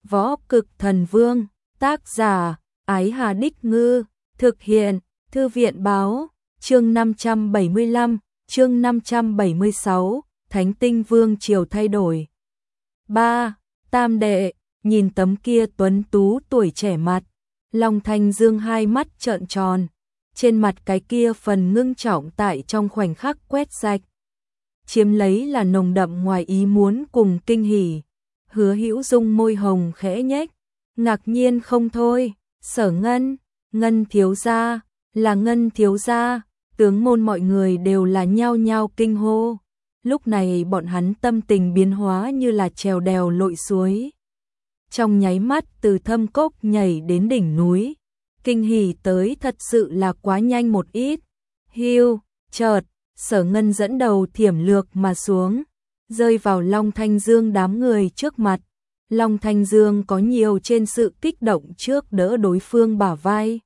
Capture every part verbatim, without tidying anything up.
Võ Cực Thần Vương, tác giả, Ái Hà Đích Ngư, thực hiện, Thư viện Báo, chương năm trăm bảy mươi lăm, chương năm trăm bảy mươi sáu, Thánh Tinh Vương triều thay đổi. ba. Tam đệ, nhìn tấm kia tuấn tú tuổi trẻ mặt, Long Thanh Dương hai mắt trợn tròn, trên mặt cái kia phần ngưng trọng tại trong khoảnh khắc quét sạch. Chiếm lấy là nồng đậm ngoài ý muốn cùng kinh hỉ. Hứa Hữu Dung môi hồng khẽ nhếch, ngạc nhiên không thôi. Sở Ngân, Ngân thiếu gia, là Ngân thiếu gia. Tướng môn mọi người đều là nhao nhao kinh hô. Lúc này bọn hắn tâm tình biến hóa như là trèo đèo lội suối. Trong nháy mắt từ thâm cốc nhảy đến đỉnh núi. Kinh hỉ tới thật sự là quá nhanh một ít. Hiu, chợt, Sở Ngân dẫn đầu thiểm lược mà xuống, rơi vào Long Thanh Dương đám người trước mặt. Long Thanh Dương có nhiều trên sự kích động trước đỡ đối phương bả vai.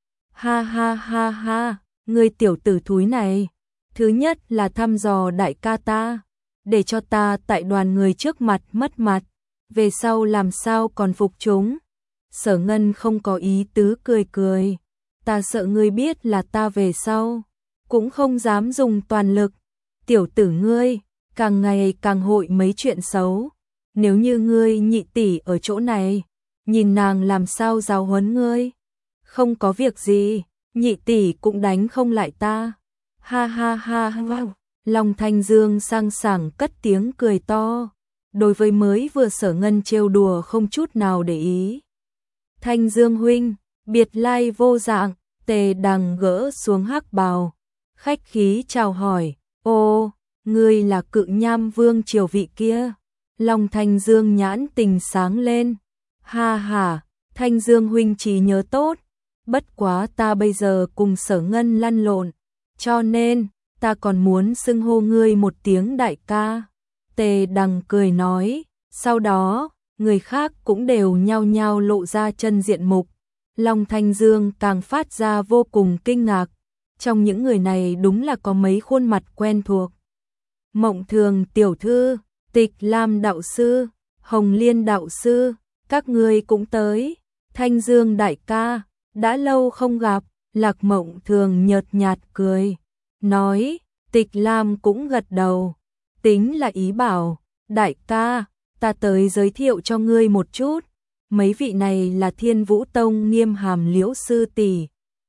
Ha ha ha ha, ngươi tiểu tử thúi này, thứ nhất là thăm dò đại ca ta, để cho ta tại đoàn người trước mặt mất mặt, về sau làm sao còn phục chúng. Sở Ngân không có ý tứ cười cười, ta sợ ngươi biết là ta về sau cũng không dám dùng toàn lực. Tiểu tử ngươi, càng ngày càng hội mấy chuyện xấu. Nếu như ngươi nhị tỷ ở chỗ này, nhìn nàng làm sao giáo huấn ngươi. Không có việc gì, nhị tỷ cũng đánh không lại ta. Ha ha ha ha. Long Thanh Dương sang sảng cất tiếng cười to. Đối với mới vừa Sở Ngân trêu đùa không chút nào để ý. Thanh Dương huynh, biệt lai vô dạng. Tề Đằng gỡ xuống hắc bào, khách khí chào hỏi. Ô, ngươi là Cự Nham Vương triều vị kia. Long Thanh Dương nhãn tình sáng lên. Ha ha, Thanh Dương huynh trí nhớ tốt. Bất quá ta bây giờ cùng Sở Ngân lăn lộn, cho nên ta còn muốn xưng hô ngươi một tiếng đại ca. Tề Đằng cười nói. Sau đó, người khác cũng đều nhao nhao lộ ra chân diện mục. Long Thanh Dương càng phát ra vô cùng kinh ngạc. Trong những người này đúng là có mấy khuôn mặt quen thuộc. Mộng Thường tiểu thư, Tịch Lam đạo sư, Hồng Liên đạo sư, các ngươi cũng tới. Thanh Dương đại ca, đã lâu không gặp. Lạc Mộng Thường nhợt nhạt cười, nói. Tịch Lam cũng gật đầu, tính là ý bảo. Đại ca, ta tới giới thiệu cho ngươi một chút. Mấy vị này là Thiên Vũ Tông Nghiêm Hàm Liễu sư tỷ.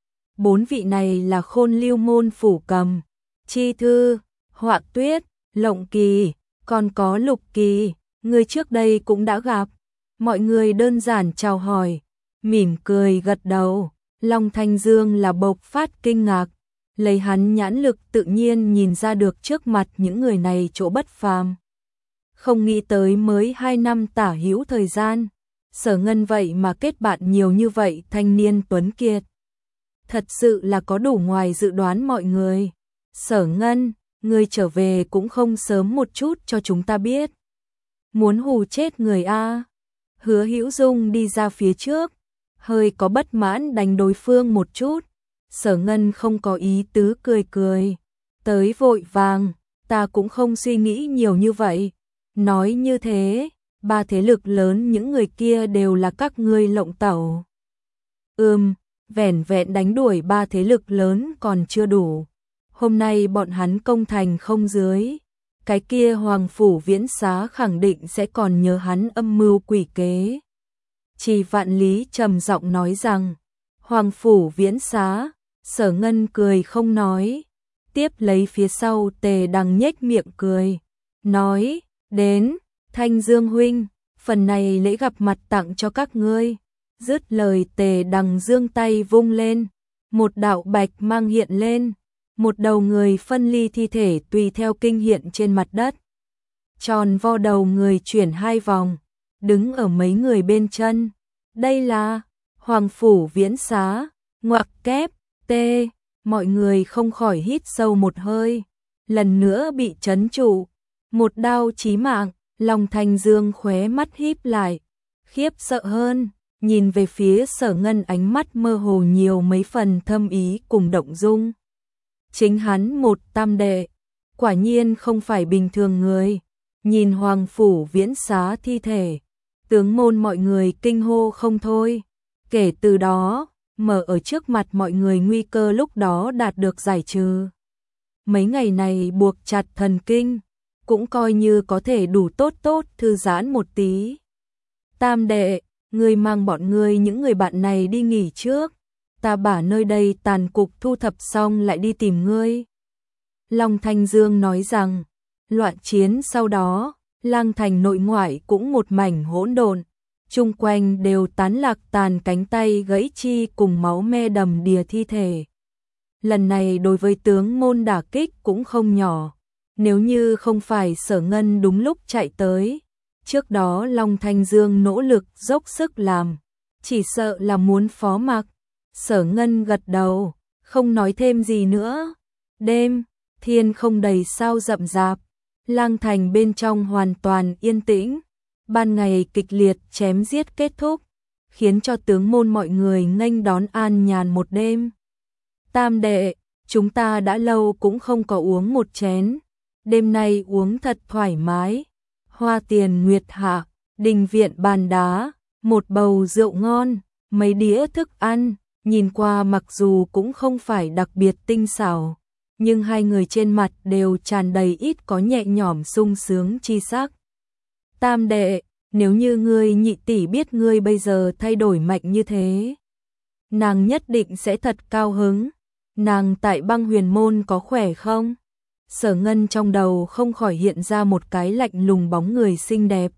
Bốn vị này là Khôn Lưu môn Phủ Cầm, Chi Thư, Họa Tuyết, Lộng Kỳ, còn có Lục Kỳ, người trước đây cũng đã gặp. Mọi người đơn giản chào hỏi, mỉm cười gật đầu. Long Thanh Dương là bộc phát kinh ngạc, lấy hắn nhãn lực tự nhiên nhìn ra được trước mặt những người này chỗ bất phàm. Không nghĩ tới mới hai năm tả hữu thời gian, Sở Ngân vậy mà kết bạn nhiều như vậy thanh niên tuấn kiệt. Thật sự là có đủ ngoài dự đoán mọi người. Sở Ngân, ngươi trở về cũng không sớm một chút cho chúng ta biết. Muốn hù chết người a? Hứa Hữu Dung đi ra phía trước, hơi có bất mãn đánh đối phương một chút. Sở Ngân không có ý tứ cười cười. Tới vội vàng, ta cũng không suy nghĩ nhiều như vậy. Nói như thế, ba thế lực lớn những người kia đều là các ngươi lộng tẩu. Ừm, vẻn vẹn đánh đuổi ba thế lực lớn còn chưa đủ. Hôm nay bọn hắn công thành không dưới. Cái kia Hoàng Phủ Viễn Xá khẳng định sẽ còn nhớ hắn âm mưu quỷ kế. Chỉ Vạn Lý trầm giọng nói rằng, Hoàng Phủ Viễn Xá. Sở Ngân cười không nói. Tiếp lấy phía sau Tề Đằng nhếch miệng cười, nói, đến, Thanh Dương huynh, phần này lễ gặp mặt tặng cho các ngươi. Dứt lời Tề Đằng giương tay vung lên, một đạo bạch mang hiện lên, một đầu người phân ly thi thể tùy theo kinh hiện trên mặt đất. Tròn vo đầu người chuyển hai vòng, đứng ở mấy người bên chân. Đây là Hoàng Phủ Viễn Xá, ngoặc kép, tê, mọi người không khỏi hít sâu một hơi, lần nữa bị trấn trụ. Một đao chí mạng. Long Thanh Dương khóe mắt híp lại, khiếp sợ hơn, nhìn về phía Sở Ngân ánh mắt mơ hồ nhiều mấy phần thâm ý cùng động dung. Chính hắn một tam đệ, quả nhiên không phải bình thường người. Nhìn Hoàng Phủ Viễn Xá thi thể, Tướng môn mọi người kinh hô không thôi. Kể từ đó, mở ở trước mặt mọi người nguy cơ lúc đó đạt được giải trừ. Mấy ngày này buộc chặt thần kinh, cũng coi như có thể đủ tốt tốt thư giãn một tí. Tam đệ, ngươi mang bọn ngươi những người bạn này đi nghỉ trước, ta bả nơi đây tàn cục thu thập xong lại đi tìm ngươi. Long Thanh Dương nói rằng, loạn chiến sau đó, Lang Thành nội ngoại cũng một mảnh hỗn độn, chung quanh đều tán lạc tàn cánh tay gãy chi cùng máu me đầm đìa thi thể. Lần này đối với tướng môn đả kích cũng không nhỏ, nếu như không phải Sở Ngân đúng lúc chạy tới, trước đó Long Thanh Dương nỗ lực dốc sức làm, chỉ sợ là muốn phó mặc. Sở Ngân gật đầu, không nói thêm gì nữa. Đêm, thiên không đầy sao rậm rạp, Lang Thành bên trong hoàn toàn yên tĩnh. Ban ngày kịch liệt chém giết kết thúc, khiến cho tướng môn mọi người nghênh đón an nhàn một đêm. Tam đệ, chúng ta đã lâu cũng không có uống một chén, đêm nay uống thật thoải mái. Hoa tiền nguyệt hạ, đình viện bàn đá, một bầu rượu ngon, mấy đĩa thức ăn, nhìn qua mặc dù cũng không phải đặc biệt tinh xảo, nhưng hai người trên mặt đều tràn đầy ít có nhẹ nhõm sung sướng chi sắc. Tam đệ, nếu như ngươi nhị tỷ biết ngươi bây giờ thay đổi mạnh như thế, nàng nhất định sẽ thật cao hứng. Nàng tại Băng Huyền môn có khỏe không? Sở Ngân trong đầu không khỏi hiện ra một cái lạnh lùng bóng người xinh đẹp.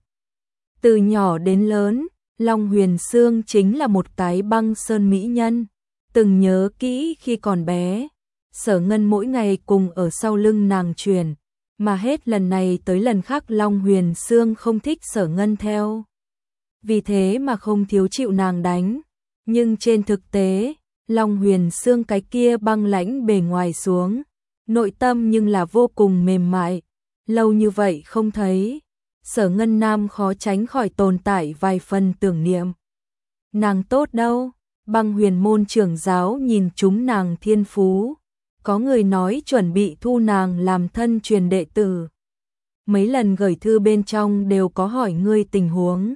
Từ nhỏ đến lớn, Long Huyền Sương chính là một cái băng sơn mỹ nhân. Từng nhớ kỹ khi còn bé, Sở Ngân mỗi ngày cùng ở sau lưng nàng truyền, mà hết lần này tới lần khác Long Huyền Sương không thích Sở Ngân theo. Vì thế mà không thiếu chịu nàng đánh. Nhưng trên thực tế, Long Huyền Sương cái kia băng lãnh bề ngoài xuống, nội tâm nhưng là vô cùng mềm mại. Lâu như vậy không thấy, Sở Ngân Nam khó tránh khỏi tồn tại vài phần tưởng niệm. Nàng tốt đâu? Băng Huyền môn trưởng giáo nhìn chúng nàng thiên phú, có người nói chuẩn bị thu nàng làm thân truyền đệ tử. Mấy lần gửi thư bên trong đều có hỏi ngươi tình huống.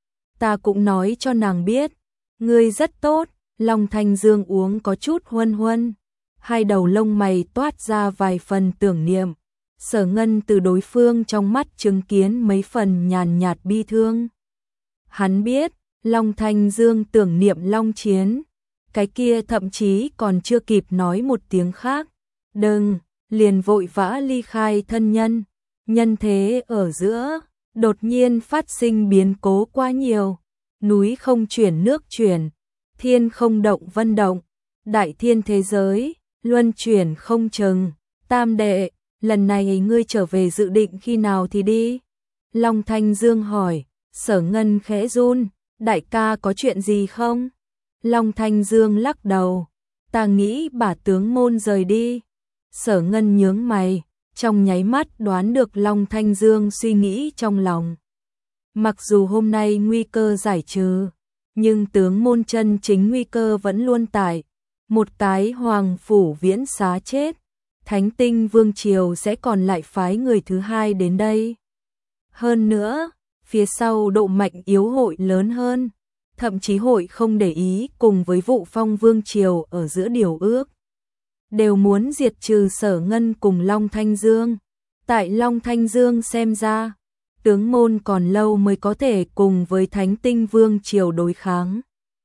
Ta cũng nói cho nàng biết, ngươi rất tốt. Long Thanh Dương uống có chút huân huân, hai đầu lông mày toát ra vài phần tưởng niệm. Sở Ngân từ đối phương trong mắt chứng kiến mấy phần nhàn nhạt bi thương. Hắn biết, Long Thanh Dương tưởng niệm Long Chiến, cái kia thậm chí còn chưa kịp nói một tiếng khác, đừng, liền vội vã ly khai thân nhân. Nhân thế ở giữa, đột nhiên phát sinh biến cố quá nhiều, núi không chuyển nước chuyển, thiên không động vân động, đại thiên thế giới, luân chuyển không chừng. Tam đệ, lần này ngươi trở về dự định khi nào thì đi? Long Thanh Dương hỏi. Sở Ngân khẽ run, đại ca có chuyện gì không? Long Thanh Dương lắc đầu, ta nghĩ bả tướng môn rời đi. Sở Ngân nhướng mày, trong nháy mắt đoán được Long Thanh Dương suy nghĩ trong lòng. Mặc dù hôm nay nguy cơ giải trừ, nhưng tướng môn chân chính nguy cơ vẫn luôn tại. Một cái hoàng phủ viễn xá chết, Thánh Tinh Vương Triều sẽ còn lại phái người thứ hai đến đây. Hơn nữa, phía sau độ mạnh yếu hội lớn hơn, thậm chí hội không để ý cùng với Vụ Phong Vương Triều ở giữa điều ước. Đều muốn diệt trừ Sở Ngân cùng Long Thanh Dương. Tại Long Thanh Dương xem ra, tướng môn còn lâu mới có thể cùng với Thánh Tinh Vương Triều đối kháng.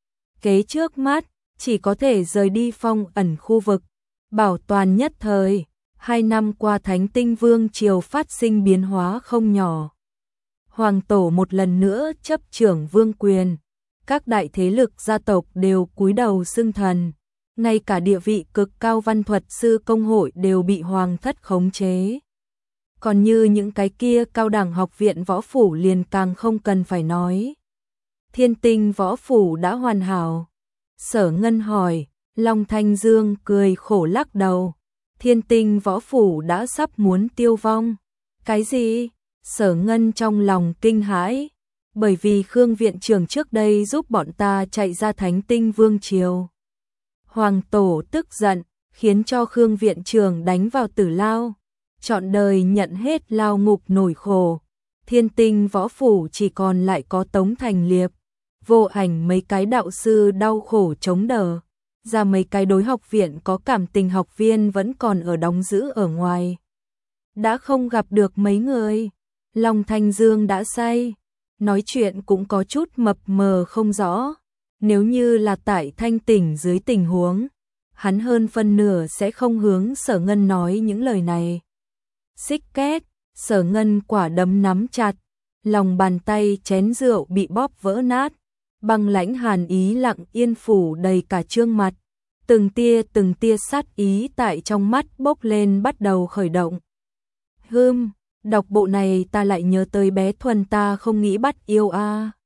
Kế trước mắt, chỉ có thể rời đi phong ẩn khu vực, bảo toàn nhất thời. Hai năm qua Thánh Tinh Vương Triều phát sinh biến hóa không nhỏ. Hoàng tổ một lần nữa chấp trưởng vương quyền, các đại thế lực gia tộc đều cúi đầu xưng thần, ngay cả địa vị cực cao văn thuật sư công hội đều bị hoàng thất khống chế. Còn như những cái kia cao đẳng học viện võ phủ liền càng không cần phải nói. Thiên Tinh võ phủ đã hoàn hảo. Sở Ngân hỏi. Long Thanh Dương cười khổ lắc đầu. Thiên Tinh võ phủ đã sắp muốn tiêu vong. Cái gì? Sở Ngân trong lòng kinh hãi. Bởi vì Khương viện trưởng trước đây giúp bọn ta chạy ra Thánh Tinh Vương Triều. Hoàng tổ tức giận, khiến cho Khương viện trưởng đánh vào tử lao. Trọn đời nhận hết lao ngục nổi khổ. Thiên Tinh võ phủ chỉ còn lại có Tống Thành Liệp, Vô Ảnh mấy cái đạo sư đau khổ chống đỡ, ra mấy cái đối học viện có cảm tình học viên vẫn còn ở đóng giữ ở ngoài. Đã không gặp được mấy người, Long Thanh Dương đã say, nói chuyện cũng có chút mập mờ không rõ. Nếu như là tại thanh tỉnh dưới tình huống, hắn hơn phân nửa sẽ không hướng Sở Ngân nói những lời này. Xích két, Sở Ngân quả đấm nắm chặt, lòng bàn tay chén rượu bị bóp vỡ nát, băng lãnh hàn ý lặng yên phủ đầy cả trương mặt, từng tia từng tia sát ý tại trong mắt bốc lên bắt đầu khởi động. Hừm, đọc bộ này ta lại nhớ tới bé Thuần ta không nghĩ bắt yêu a. À.